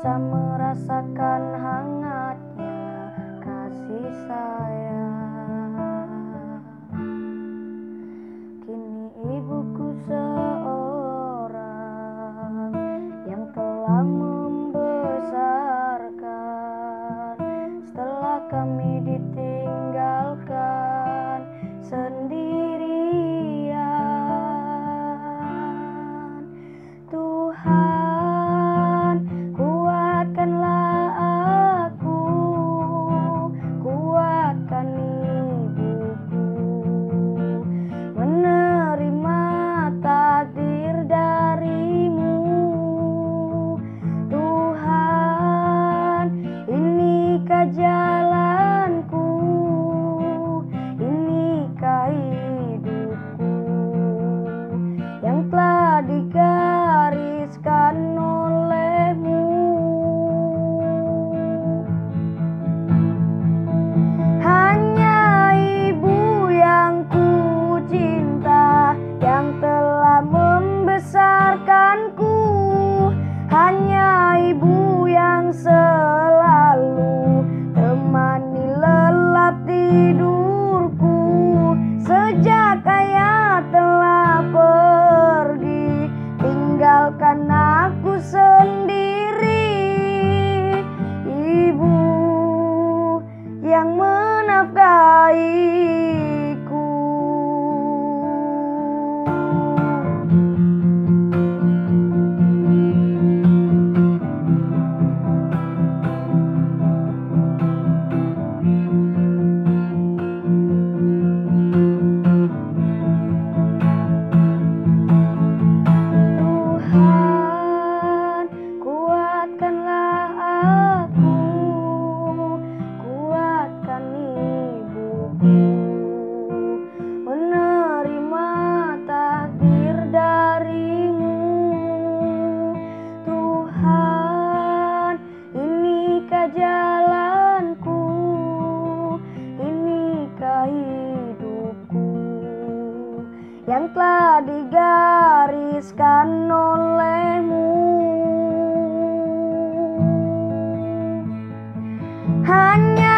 bisa merasakan hangatnya kasih sayang. Kini ibuku seorang yang telah membesarkan setelah kami ditinggalkan sendirian. Tuhan, kuatkanlah aku, kuatkan ibuku menerima takdir darimu. Tuhan, inikah jalanku, inikah hidupku yang telah digariskan olehmu. Hanya ibu yang ku cinta, yang telah membesarkanku. Hanya ibu yang selalu temani lelap tidurku. Sejak ayah telah pergi, tinggalkan aku sendiri. Ibu yang menafkahiku. Tuhan, kuatkanlah aku, kuatkan ibuku menerima takdir darimu. Tuhan, inikah jalanku, inikah hidupku yang telah digariskan olehmu. Hanya